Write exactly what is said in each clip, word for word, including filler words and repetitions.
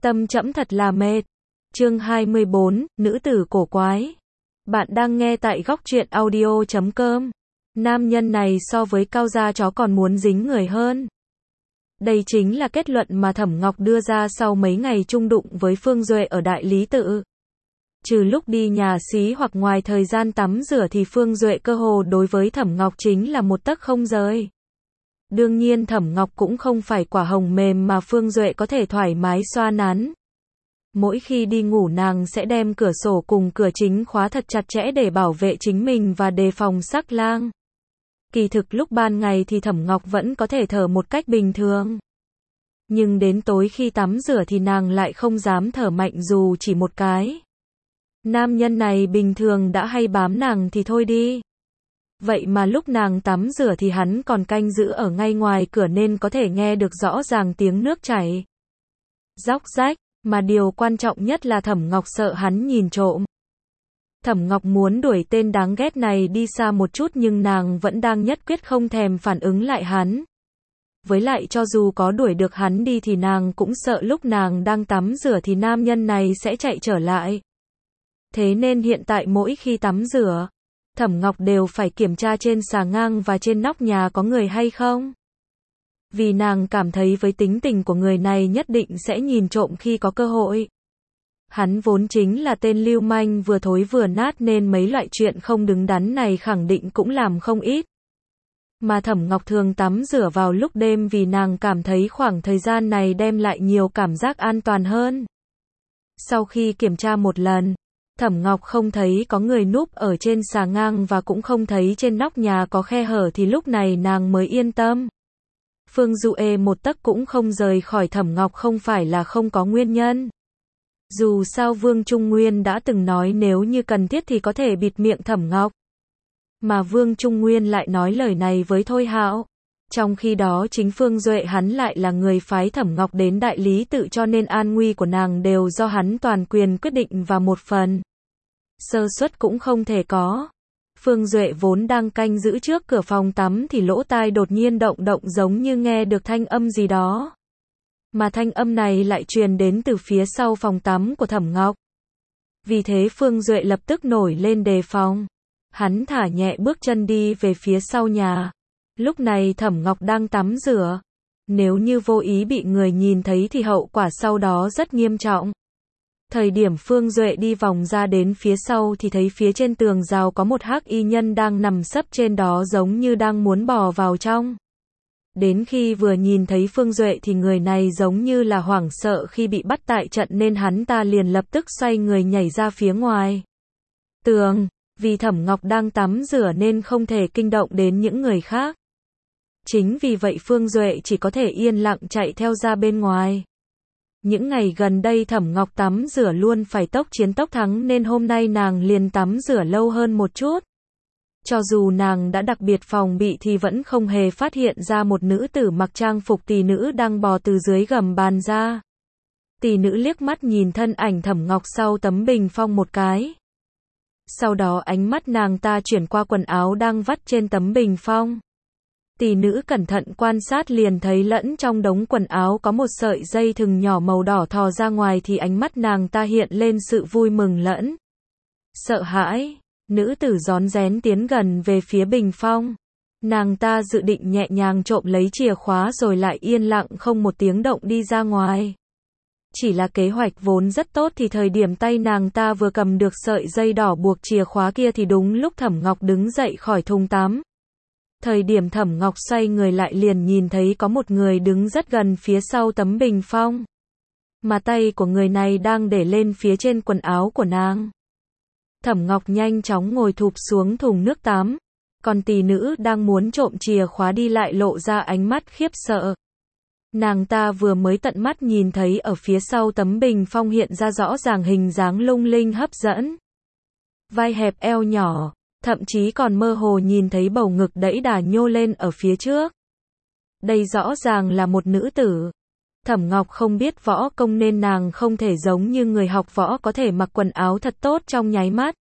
Tâm trẫm thật là mệt. Chương hai mươi bốn, nữ tử cổ quái. Bạn đang nghe tại góc truyện audio chấm com. Nam nhân này so với Cao gia chó còn muốn dính người hơn. Đây chính là kết luận mà Thẩm Ngọc đưa ra sau mấy ngày chung đụng với Phương Duệ ở Đại Lý Tự. Trừ lúc đi nhà xí hoặc ngoài thời gian tắm rửa thì Phương Duệ cơ hồ đối với Thẩm Ngọc chính là một tấc không rời. Đương nhiên Thẩm Ngọc cũng không phải quả hồng mềm mà Phương Duệ có thể thoải mái xoa nắn. Mỗi khi đi ngủ nàng sẽ đem cửa sổ cùng cửa chính khóa thật chặt chẽ để bảo vệ chính mình và đề phòng sắc lang. Kỳ thực lúc ban ngày thì Thẩm Ngọc vẫn có thể thở một cách bình thường. Nhưng đến tối khi tắm rửa thì nàng lại không dám thở mạnh dù chỉ một cái. Nam nhân này bình thường đã hay bám nàng thì thôi đi. Vậy mà lúc nàng tắm rửa thì hắn còn canh giữ ở ngay ngoài cửa nên có thể nghe được rõ ràng tiếng nước chảy. Róc rách, mà điều quan trọng nhất là Thẩm Ngọc sợ hắn nhìn trộm. Thẩm Ngọc muốn đuổi tên đáng ghét này đi xa một chút nhưng nàng vẫn đang nhất quyết không thèm phản ứng lại hắn. Với lại cho dù có đuổi được hắn đi thì nàng cũng sợ lúc nàng đang tắm rửa thì nam nhân này sẽ chạy trở lại. Thế nên hiện tại mỗi khi tắm rửa, Thẩm Ngọc đều phải kiểm tra trên xà ngang và trên nóc nhà có người hay không. Vì nàng cảm thấy với tính tình của người này nhất định sẽ nhìn trộm khi có cơ hội. Hắn vốn chính là tên lưu manh vừa thối vừa nát nên mấy loại chuyện không đứng đắn này khẳng định cũng làm không ít. Mà Thẩm Ngọc thường tắm rửa vào lúc đêm vì nàng cảm thấy khoảng thời gian này đem lại nhiều cảm giác an toàn hơn. Sau khi kiểm tra một lần, Thẩm Ngọc không thấy có người núp ở trên xà ngang và cũng không thấy trên nóc nhà có khe hở thì lúc này nàng mới yên tâm. Phương Duệ một tấc cũng không rời khỏi Thẩm Ngọc không phải là không có nguyên nhân. Dù sao Vương Trung Nguyên đã từng nói nếu như cần thiết thì có thể bịt miệng Thẩm Ngọc. Mà Vương Trung Nguyên lại nói lời này với Thôi Hạo. Trong khi đó chính Phương Duệ hắn lại là người phái Thẩm Ngọc đến Đại Lý Tự cho nên an nguy của nàng đều do hắn toàn quyền quyết định và một phần sơ suất cũng không thể có. Phương Duệ vốn đang canh giữ trước cửa phòng tắm thì lỗ tai đột nhiên động động giống như nghe được thanh âm gì đó. Mà thanh âm này lại truyền đến từ phía sau phòng tắm của Thẩm Ngọc. Vì thế Phương Duệ lập tức nổi lên đề phòng. Hắn thả nhẹ bước chân đi về phía sau nhà. Lúc này Thẩm Ngọc đang tắm rửa. Nếu như vô ý bị người nhìn thấy thì hậu quả sau đó rất nghiêm trọng. Thời điểm Phương Duệ đi vòng ra đến phía sau thì thấy phía trên tường rào có một hắc y nhân đang nằm sấp trên đó giống như đang muốn bò vào trong. Đến khi vừa nhìn thấy Phương Duệ thì người này giống như là hoảng sợ khi bị bắt tại trận nên hắn ta liền lập tức xoay người nhảy ra phía ngoài tường. Vì Thẩm Ngọc đang tắm rửa nên không thể kinh động đến những người khác. Chính vì vậy Phương Duệ chỉ có thể yên lặng chạy theo ra bên ngoài. Những ngày gần đây Thẩm Ngọc tắm rửa luôn phải tốc chiến tốc thắng nên hôm nay nàng liền tắm rửa lâu hơn một chút. Cho dù nàng đã đặc biệt phòng bị thì vẫn không hề phát hiện ra một nữ tử mặc trang phục tỷ nữ đang bò từ dưới gầm bàn ra. Tỷ nữ liếc mắt nhìn thân ảnh Thẩm Ngọc sau tấm bình phong một cái. Sau đó ánh mắt nàng ta chuyển qua quần áo đang vắt trên tấm bình phong. Tỷ nữ cẩn thận quan sát liền thấy lẫn trong đống quần áo có một sợi dây thừng nhỏ màu đỏ thò ra ngoài thì ánh mắt nàng ta hiện lên sự vui mừng lẫn sợ hãi. Nữ tử rón rén tiến gần về phía bình phong. Nàng ta dự định nhẹ nhàng trộm lấy chìa khóa rồi lại yên lặng không một tiếng động đi ra ngoài. Chỉ là kế hoạch vốn rất tốt thì thời điểm tay nàng ta vừa cầm được sợi dây đỏ buộc chìa khóa kia thì đúng lúc Thẩm Ngọc đứng dậy khỏi thùng tắm. Thời điểm Thẩm Ngọc xoay người lại liền nhìn thấy có một người đứng rất gần phía sau tấm bình phong. Mà tay của người này đang để lên phía trên quần áo của nàng. Thẩm Ngọc nhanh chóng ngồi thụp xuống thùng nước tắm. Còn tỷ nữ đang muốn trộm chìa khóa đi lại lộ ra ánh mắt khiếp sợ. Nàng ta vừa mới tận mắt nhìn thấy ở phía sau tấm bình phong hiện ra rõ ràng hình dáng lung linh hấp dẫn. Vai hẹp eo nhỏ, thậm chí còn mơ hồ nhìn thấy bầu ngực đẫy đà nhô lên ở phía trước. Đây rõ ràng là một nữ tử. Thẩm Ngọc không biết võ công nên nàng không thể giống như người học võ có thể mặc quần áo thật tốt trong nháy mắt.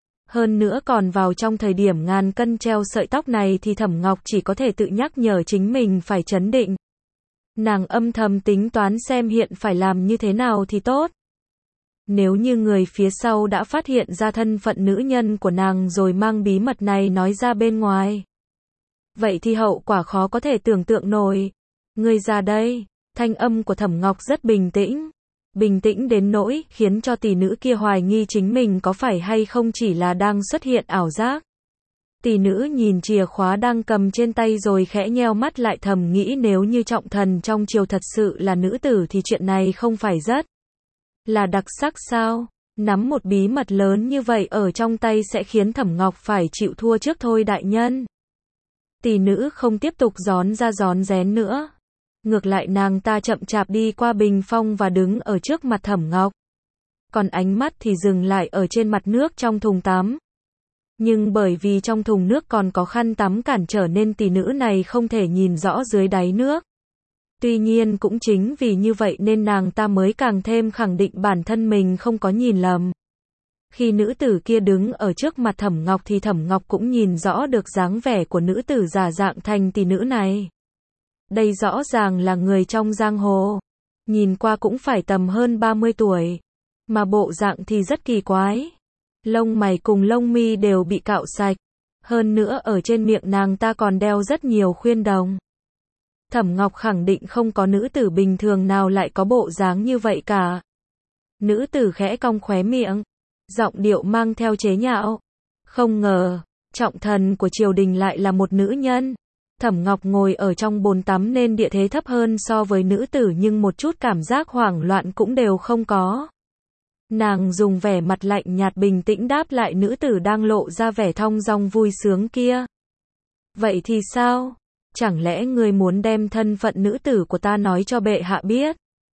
Hơn nữa còn vào trong thời điểm ngàn cân treo sợi tóc này thì Thẩm Ngọc chỉ có thể tự nhắc nhở chính mình phải trấn định. Nàng âm thầm tính toán xem hiện phải làm như thế nào thì tốt. Nếu như người phía sau đã phát hiện ra thân phận nữ nhân của nàng rồi mang bí mật này nói ra bên ngoài, vậy thì hậu quả khó có thể tưởng tượng nổi. Ngươi ra đây. Thanh âm của Thẩm Ngọc rất bình tĩnh. Bình tĩnh đến nỗi khiến cho tỷ nữ kia hoài nghi chính mình có phải hay không chỉ là đang xuất hiện ảo giác. Tỷ nữ nhìn chìa khóa đang cầm trên tay rồi khẽ nheo mắt lại, thầm nghĩ nếu như trọng thần trong triều thật sự là nữ tử thì chuyện này không phải rất là đặc sắc sao? Nắm một bí mật lớn như vậy ở trong tay sẽ khiến Thẩm Ngọc phải chịu thua trước thôi đại nhân. Tỷ nữ không tiếp tục gión ra gión rén nữa. Ngược lại nàng ta chậm chạp đi qua bình phong và đứng ở trước mặt Thẩm Ngọc. Còn ánh mắt thì dừng lại ở trên mặt nước trong thùng tắm. Nhưng bởi vì trong thùng nước còn có khăn tắm cản trở nên tỷ nữ này không thể nhìn rõ dưới đáy nước. Tuy nhiên cũng chính vì như vậy nên nàng ta mới càng thêm khẳng định bản thân mình không có nhìn lầm. Khi nữ tử kia đứng ở trước mặt Thẩm Ngọc thì Thẩm Ngọc cũng nhìn rõ được dáng vẻ của nữ tử giả dạng thành tỷ nữ này. Đây rõ ràng là người trong giang hồ. Nhìn qua cũng phải tầm hơn ba mươi tuổi. Mà bộ dạng thì rất kỳ quái. Lông mày cùng lông mi đều bị cạo sạch. Hơn nữa ở trên miệng nàng ta còn đeo rất nhiều khuyên đồng. Thẩm Ngọc khẳng định không có nữ tử bình thường nào lại có bộ dáng như vậy cả. Nữ tử khẽ cong khóe miệng. Giọng điệu mang theo chế nhạo. Không ngờ, trọng thần của triều đình lại là một nữ nhân. Thẩm Ngọc ngồi ở trong bồn tắm nên địa thế thấp hơn so với nữ tử nhưng một chút cảm giác hoảng loạn cũng đều không có. Nàng dùng vẻ mặt lạnh nhạt bình tĩnh đáp lại nữ tử đang lộ ra vẻ thong dong vui sướng kia. Vậy thì sao? Chẳng lẽ ngươi muốn đem thân phận nữ tử của ta nói cho bệ hạ biết?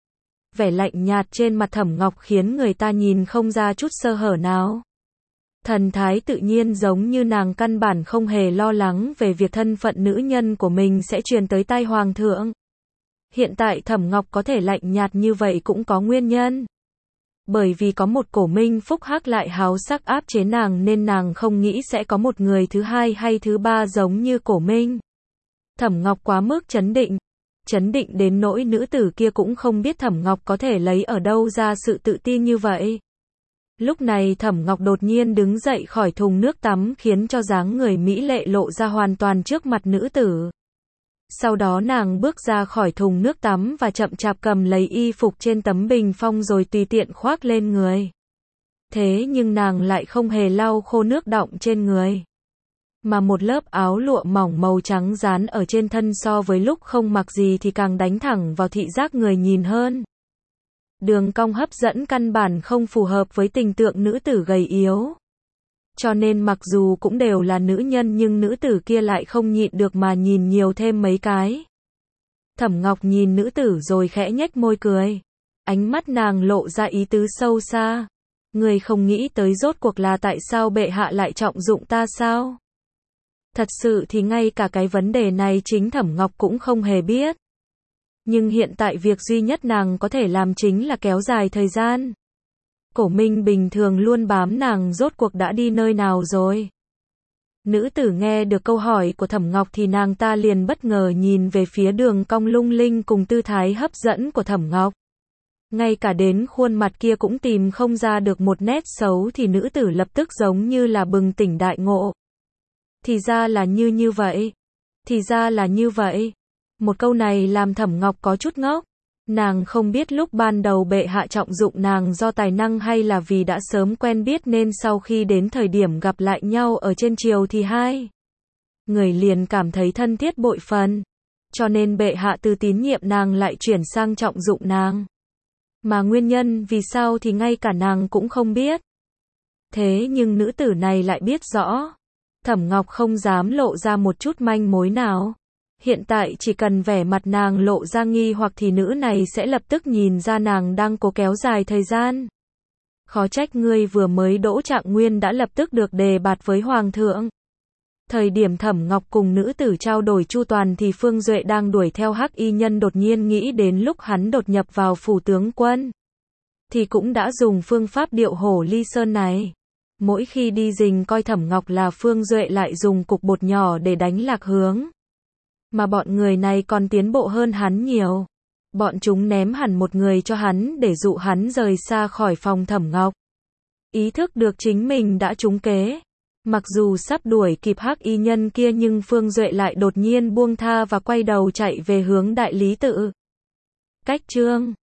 Vẻ lạnh nhạt trên mặt Thẩm Ngọc khiến người ta nhìn không ra chút sơ hở nào. Thần thái tự nhiên giống như nàng căn bản không hề lo lắng về việc thân phận nữ nhân của mình sẽ truyền tới tai hoàng thượng. Hiện tại Thẩm Ngọc có thể lạnh nhạt như vậy cũng có nguyên nhân. Bởi vì có một cổ minh phúc hắc lại háo sắc áp chế nàng nên nàng không nghĩ sẽ có một người thứ hai hay thứ ba giống như cổ minh. Thẩm Ngọc quá mức chấn định. Chấn định đến nỗi nữ tử kia cũng không biết Thẩm Ngọc có thể lấy ở đâu ra sự tự tin như vậy. Lúc này Thẩm Ngọc đột nhiên đứng dậy khỏi thùng nước tắm khiến cho dáng người mỹ lệ lộ ra hoàn toàn trước mặt nữ tử. Sau đó nàng bước ra khỏi thùng nước tắm và chậm chạp cầm lấy y phục trên tấm bình phong rồi tùy tiện khoác lên người. Thế nhưng nàng lại không hề lau khô nước đọng trên người. Mà một lớp áo lụa mỏng màu trắng dán ở trên thân so với lúc không mặc gì thì càng đánh thẳng vào thị giác người nhìn hơn. Đường cong hấp dẫn căn bản không phù hợp với tình tượng nữ tử gầy yếu. Cho nên mặc dù cũng đều là nữ nhân nhưng nữ tử kia lại không nhịn được mà nhìn nhiều thêm mấy cái. Thẩm Ngọc nhìn nữ tử rồi khẽ nhếch môi cười. Ánh mắt nàng lộ ra ý tứ sâu xa. Người không nghĩ tới rốt cuộc là tại sao bệ hạ lại trọng dụng ta sao? Thật sự thì ngay cả cái vấn đề này chính Thẩm Ngọc cũng không hề biết. Nhưng hiện tại việc duy nhất nàng có thể làm chính là kéo dài thời gian. Cổ Minh bình thường luôn bám nàng rốt cuộc đã đi nơi nào rồi? Nữ tử nghe được câu hỏi của Thẩm Ngọc thì nàng ta liền bất ngờ nhìn về phía đường cong lung linh cùng tư thái hấp dẫn của Thẩm Ngọc. Ngay cả đến khuôn mặt kia cũng tìm không ra được một nét xấu thì nữ tử lập tức giống như là bừng tỉnh đại ngộ. Thì ra là như như vậy. Thì ra là như vậy. Một câu này làm Thẩm Ngọc có chút ngốc. Nàng không biết lúc ban đầu bệ hạ trọng dụng nàng do tài năng hay là vì đã sớm quen biết nên sau khi đến thời điểm gặp lại nhau ở trên triều thì hai người liền cảm thấy thân thiết bội phần. Cho nên bệ hạ từ tín nhiệm nàng lại chuyển sang trọng dụng nàng. Mà nguyên nhân vì sao thì ngay cả nàng cũng không biết. Thế nhưng nữ tử này lại biết rõ. Thẩm Ngọc không dám lộ ra một chút manh mối nào. Hiện tại chỉ cần vẻ mặt nàng lộ ra nghi hoặc thì nữ này sẽ lập tức nhìn ra nàng đang cố kéo dài thời gian. Khó trách ngươi vừa mới đỗ trạng nguyên đã lập tức được đề bạt với hoàng thượng. Thời điểm Thẩm Ngọc cùng nữ tử trao đổi chu toàn thì Phương Duệ đang đuổi theo Hắc Y Nhân đột nhiên nghĩ đến lúc hắn đột nhập vào phủ tướng quân. Thì cũng đã dùng phương pháp điệu hổ ly sơn này. Mỗi khi đi rình coi Thẩm Ngọc là Phương Duệ lại dùng cục bột nhỏ để đánh lạc hướng. Mà bọn người này còn tiến bộ hơn hắn nhiều. Bọn chúng ném hẳn một người cho hắn để dụ hắn rời xa khỏi phòng Thẩm Ngọc. Ý thức được chính mình đã trúng kế. Mặc dù sắp đuổi kịp hắc y nhân kia nhưng Phương Duệ lại đột nhiên buông tha và quay đầu chạy về hướng đại lý tự. Cách chương